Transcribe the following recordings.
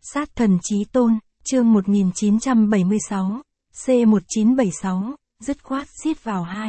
Sát thần chí tôn, chương 1976, C1976, dứt khoát xiết vào 2.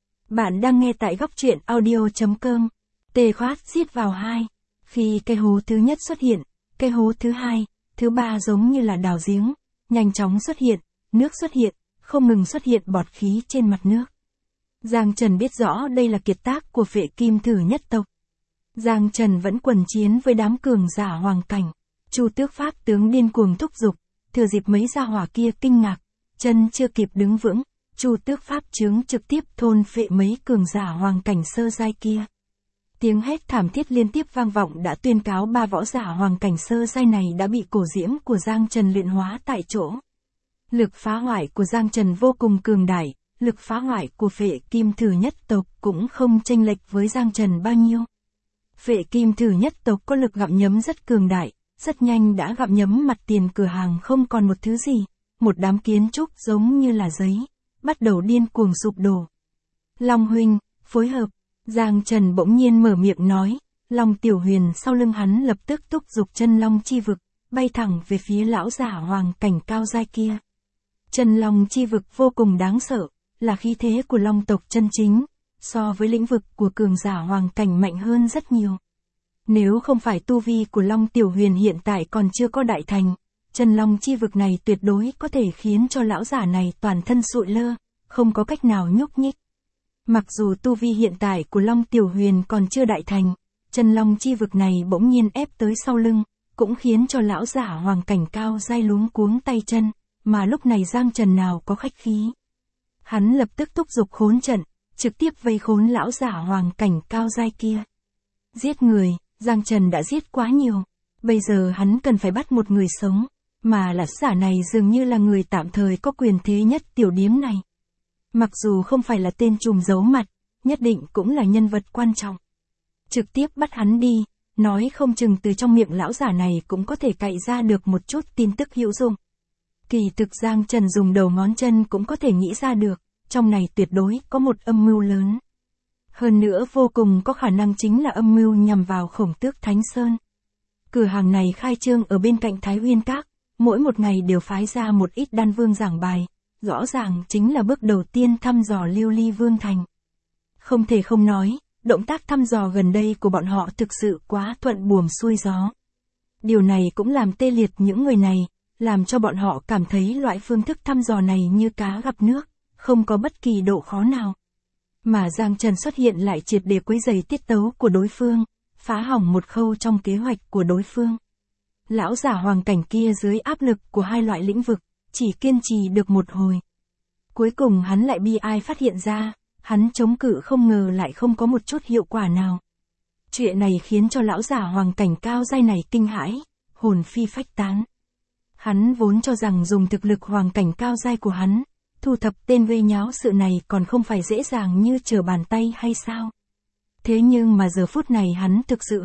Bạn đang nghe tại góc truyện audio.com. Tê khoát xiết vào 2. Khi cây hố thứ nhất xuất hiện, cây hố thứ hai, thứ ba giống như là đào giếng, nhanh chóng xuất hiện, nước xuất hiện, không ngừng xuất hiện bọt khí trên mặt nước. Giang Trần biết rõ đây là kiệt tác của Phệ Kim Thử nhất tộc. Giang Trần vẫn quần chiến với đám cường giả hoàng cảnh. Chu Tước Pháp tướng điên cuồng thúc giục, thừa dịp mấy gia hỏa kia kinh ngạc, chân chưa kịp đứng vững, Chu Tước Pháp chướng trực tiếp thôn phệ mấy cường giả hoàng cảnh sơ giai kia. Tiếng hét thảm thiết liên tiếp vang vọng đã tuyên cáo ba võ giả hoàng cảnh sơ giai này đã bị cổ diễm của Giang Trần luyện hóa tại chỗ. Lực phá hoại của Giang Trần vô cùng cường đại, lực phá hoại của Phệ Kim Thử nhất tộc cũng không chênh lệch với Giang Trần bao nhiêu. Phệ Kim Thử nhất tộc có lực gặm nhấm rất cường đại, rất nhanh đã gặm nhấm mặt tiền cửa hàng không còn một thứ gì, một đám kiến trúc giống như là giấy, bắt đầu điên cuồng sụp đổ. Long huynh, phối hợp, Giang Trần bỗng nhiên mở miệng nói, Long Tiểu Huyền sau lưng hắn lập tức thúc giục chân long chi vực, bay thẳng về phía lão giả hoàng cảnh cao giai kia. Chân long chi vực vô cùng đáng sợ, là khí thế của long tộc chân chính, so với lĩnh vực của cường giả hoàng cảnh mạnh hơn rất nhiều. Nếu không phải tu vi của Long Tiểu Huyền hiện tại còn chưa có đại thành, chân long chi vực này tuyệt đối có thể khiến cho lão giả này toàn thân sụi lơ, không có cách nào nhúc nhích. Mặc dù tu vi hiện tại của Long Tiểu Huyền còn chưa đại thành, chân long chi vực này bỗng nhiên ép tới sau lưng, cũng khiến cho lão giả hoàng cảnh cao giai luống cuống tay chân, mà lúc này Giang Trần nào có khách khí. Hắn lập tức thúc giục khốn trận, trực tiếp vây khốn lão giả hoàng cảnh cao giai kia. Giết người, Giang Trần đã giết quá nhiều, bây giờ hắn cần phải bắt một người sống, mà lão giả này dường như là người tạm thời có quyền thế nhất tiểu điếm này. Mặc dù không phải là tên trùm giấu mặt, nhất định cũng là nhân vật quan trọng. Trực tiếp bắt hắn đi, nói không chừng từ trong miệng lão giả này cũng có thể cạy ra được một chút tin tức hữu dụng. Kỳ thực Giang Trần dùng đầu ngón chân cũng có thể nghĩ ra được, trong này tuyệt đối có một âm mưu lớn. Hơn nữa vô cùng có khả năng chính là âm mưu nhằm vào Khổng Tước Thánh Sơn. Cửa hàng này khai trương ở bên cạnh Thái Uyên Các, mỗi một ngày đều phái ra một ít đan vương giảng bài, rõ ràng chính là bước đầu tiên thăm dò Lưu Ly Vương Thành. Không thể không nói, động tác thăm dò gần đây của bọn họ thực sự quá thuận buồm xuôi gió. Điều này cũng làm tê liệt những người này, làm cho bọn họ cảm thấy loại phương thức thăm dò này như cá gặp nước, không có bất kỳ độ khó nào. Mà Giang Trần xuất hiện lại triệt để quấy rầy tiết tấu của đối phương, phá hỏng một khâu trong kế hoạch của đối phương. Lão giả hoàng cảnh kia dưới áp lực của hai loại lĩnh vực, chỉ kiên trì được một hồi. Cuối cùng hắn lại bi ai phát hiện ra, hắn chống cự không ngờ lại không có một chút hiệu quả nào. Chuyện này khiến cho lão giả hoàng cảnh cao giai này kinh hãi, hồn phi phách tán. Hắn vốn cho rằng dùng thực lực hoàng cảnh cao giai của hắn, thu thập tên gây nháo sự này còn không phải dễ dàng như trở bàn tay hay sao? Thế nhưng mà giờ phút này hắn thực sự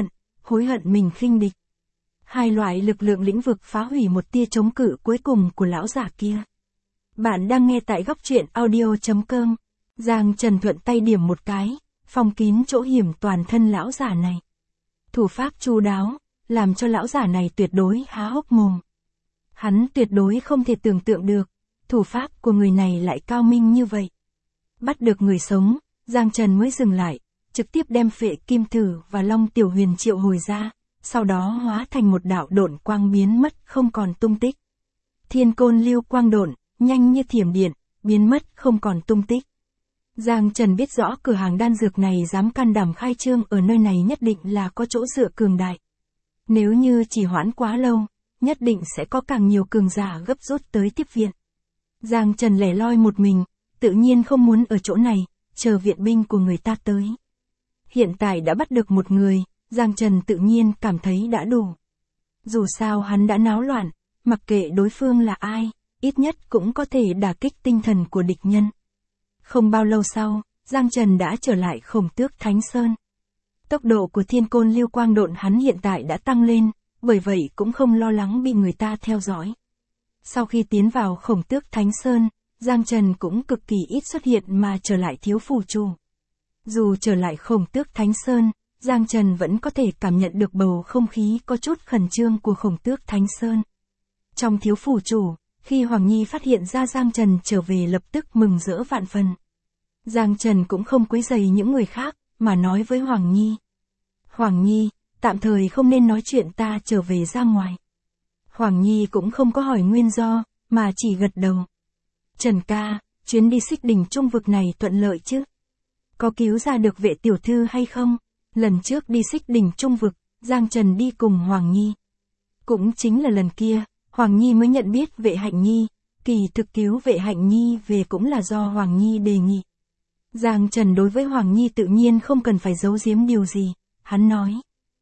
hối hận mình khinh địch. Hai loại lực lượng lĩnh vực phá hủy một tia chống cự cuối cùng của lão giả kia. Bạn đang nghe tại góc truyện audio.com. Giang Trần thuận tay điểm một cái, phong kín chỗ hiểm toàn thân lão giả này. Thủ pháp chu đáo, làm cho lão giả này tuyệt đối há hốc mồm. Hắn tuyệt đối không thể tưởng tượng được, thủ pháp của người này lại cao minh như vậy. Bắt được người sống, Giang Trần mới dừng lại, trực tiếp đem Phệ Kim Thử và Long Tiểu Huyền triệu hồi ra, sau đó hóa thành một đạo độn quang biến mất không còn tung tích. Thiên Côn Lưu Quang độn, nhanh như thiểm điện, biến mất không còn tung tích. Giang Trần biết rõ cửa hàng đan dược này dám can đảm khai trương ở nơi này nhất định là có chỗ dựa cường đại. Nếu như chỉ hoãn quá lâu, nhất định sẽ có càng nhiều cường giả gấp rút tới tiếp viện. Giang Trần lẻ loi một mình, tự nhiên không muốn ở chỗ này, chờ viện binh của người ta tới. Hiện tại đã bắt được một người, Giang Trần tự nhiên cảm thấy đã đủ. Dù sao hắn đã náo loạn, mặc kệ đối phương là ai, ít nhất cũng có thể đả kích tinh thần của địch nhân. Không bao lâu sau, Giang Trần đã trở lại Khổng Tước Thánh Sơn. Tốc độ của Thiên Côn Lưu Quang độn hắn hiện tại đã tăng lên, bởi vậy cũng không lo lắng bị người ta theo dõi. Sau khi tiến vào Khổng Tước Thánh Sơn, Giang Trần cũng cực kỳ ít xuất hiện mà trở lại thiếu phù chủ. Dù trở lại Khổng Tước Thánh Sơn, Giang Trần vẫn có thể cảm nhận được bầu không khí có chút khẩn trương của Khổng Tước Thánh Sơn. Trong thiếu phủ chủ, khi Hoàng Nhi phát hiện ra Giang Trần trở về lập tức mừng rỡ vạn phần. Giang Trần cũng không quấy rầy những người khác, mà nói với Hoàng Nhi. Hoàng Nhi, tạm thời không nên nói chuyện ta trở về ra ngoài. Hoàng Nhi cũng không có hỏi nguyên do, mà chỉ gật đầu. Trần ca, chuyến đi Xích Đỉnh Trung Vực này thuận lợi chứ? Có cứu ra được Vệ tiểu thư hay không? Lần trước đi Xích Đỉnh Trung Vực, Giang Trần đi cùng Hoàng Nhi. Cũng chính là lần kia, Hoàng Nhi mới nhận biết Vệ Hạnh Nhi, kỳ thực cứu Vệ Hạnh Nhi về cũng là do Hoàng Nhi đề nghị. Giang Trần đối với Hoàng Nhi tự nhiên không cần phải giấu giếm điều gì, hắn nói.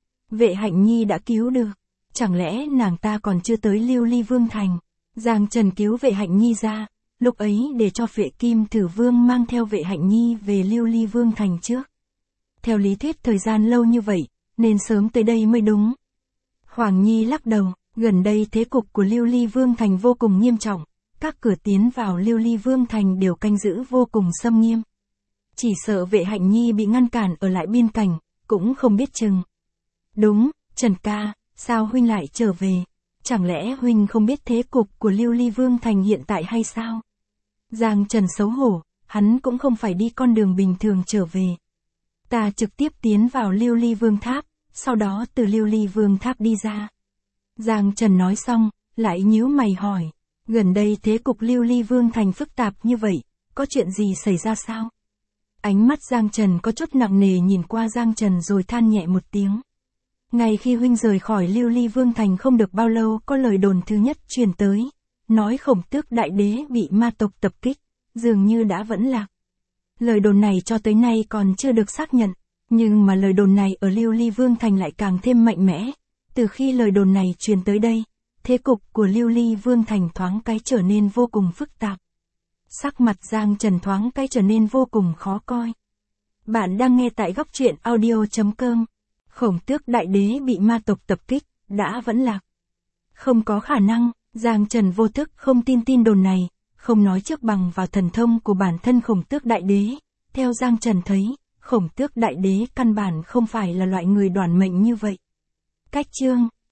Vệ Hạnh Nhi đã cứu được, chẳng lẽ nàng ta còn chưa tới Lưu Ly Vương Thành? Giang Trần cứu Vệ Hạnh Nhi ra, lúc ấy để cho Vệ Kim Thử Vương mang theo Vệ Hạnh Nhi về Lưu Ly Vương Thành trước. Theo lý thuyết thời gian lâu như vậy, nên sớm tới đây mới đúng. Hoàng Nhi lắc đầu, gần đây thế cục của Lưu Ly Vương Thành vô cùng nghiêm trọng, các cửa tiến vào Lưu Ly Vương Thành đều canh giữ vô cùng xâm nghiêm. Chỉ sợ Vệ Hạnh Nhi bị ngăn cản ở lại biên cảnh, cũng không biết chừng. Đúng, Trần ca, sao huynh lại trở về? Chẳng lẽ huynh không biết thế cục của Lưu Ly Vương Thành hiện tại hay sao? Giang Trần xấu hổ, hắn cũng không phải đi con đường bình thường trở về. Ta trực tiếp tiến vào Lưu Ly Vương Tháp, sau đó từ Lưu Ly Vương Tháp đi ra. Giang Trần nói xong, lại nhíu mày hỏi, gần đây thế cục Lưu Ly Vương Thành phức tạp như vậy, có chuyện gì xảy ra sao? Ánh mắt Giang Trần có chút nặng nề nhìn qua Giang Trần rồi than nhẹ một tiếng. Ngay khi huynh rời khỏi Lưu Ly Vương Thành không được bao lâu có lời đồn thứ nhất truyền tới, nói Khổng Tước Đại Đế bị ma tộc tập kích, dường như đã vẫn lạc. Lời đồn này cho tới nay còn chưa được xác nhận, nhưng mà lời đồn này ở Lưu Ly Vương Thành lại càng thêm mạnh mẽ. Từ khi lời đồn này truyền tới đây, thế cục của Lưu Ly Vương Thành thoáng cái trở nên vô cùng phức tạp. Sắc mặt Giang Trần thoáng cái trở nên vô cùng khó coi. Bạn đang nghe tại góc truyện audio.com. Khổng Tước Đại Đế bị ma tộc tập kích, đã vẫn lạc. Không có khả năng, Giang Trần vô thức không tin đồn này, không nói trước bằng vào thần thông của bản thân Khổng Tước Đại Đế. Theo Giang Trần thấy, Khổng Tước Đại Đế căn bản không phải là loại người đoản mệnh như vậy. Cách chương